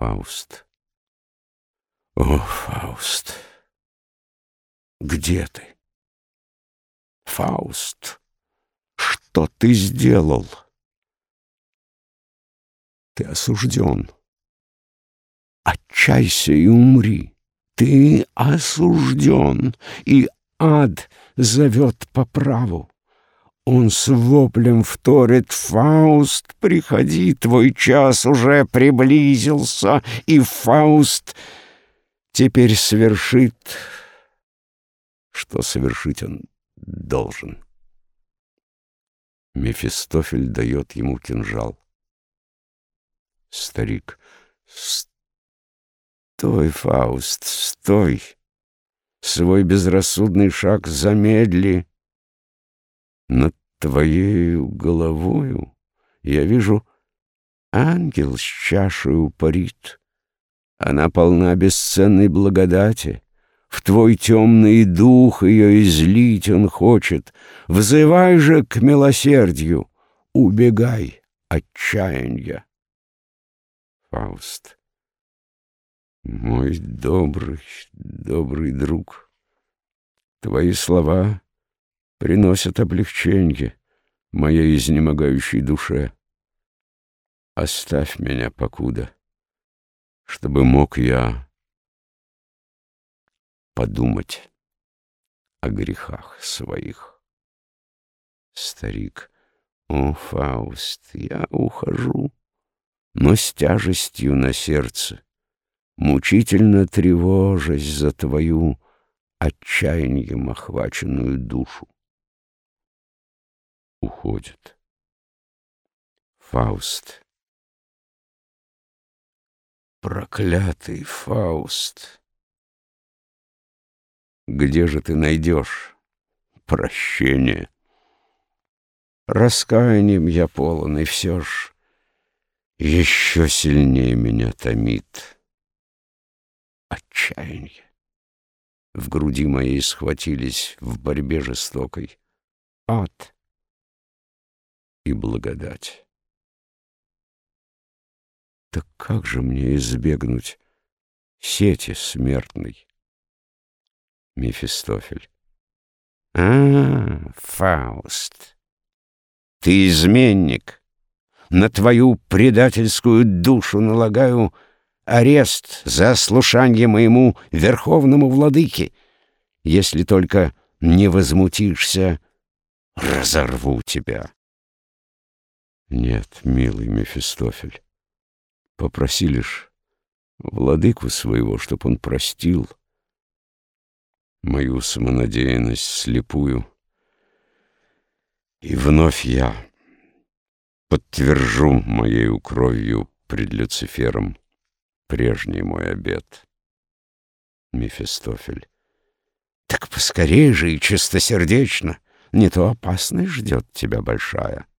Фауст. О, Фауст, где ты? Фауст, что ты сделал? Ты осужден. Отчайся и умри. Ты осужден, и ад зовет по праву. Он с воплем вторит: Фауст, приходи, твой час уже приблизился. И Фауст теперь совершит, что совершить он должен. Мефистофель дает ему кинжал. Старик: стой, Фауст, стой! Свой безрассудный шаг замедли. Над твоею головою я вижу, ангел с чашею парит. Она полна бесценной благодати. В твой темный дух ее излить он хочет. Взывай же к милосердию, убегай отчаяния. Фауст. Мой добрый, добрый друг, твои слова приносят облегченье моей изнемогающей душе. Оставь меня покуда, чтобы мог я подумать о грехах своих. Старик. О, Фауст, я ухожу, но с тяжестью на сердце, мучительно тревожась за твою отчаянием охваченную душу. Уходит. Фауст. Проклятый Фауст! Где же ты найдешь прощение? Раскаянием я полон, и все ж еще сильнее меня томит отчаяние. В груди моей схватились в борьбе жестокой ад и благодать. Так как же мне избегнуть сети смертной? Мефистофель. Фауст, ты изменник. На твою предательскую душу налагаю арест за ослушание моему верховному владыке. Если только не возмутишься, разорву тебя. Нет, милый Мефистофель, попроси лишь владыку своего, чтоб он простил мою самонадеянность слепую, и вновь я подтвержу моею кровью пред Люцифером прежний мой обет. Мефистофель. Так поскорей же и чистосердечно, не то опасность ждет тебя большая.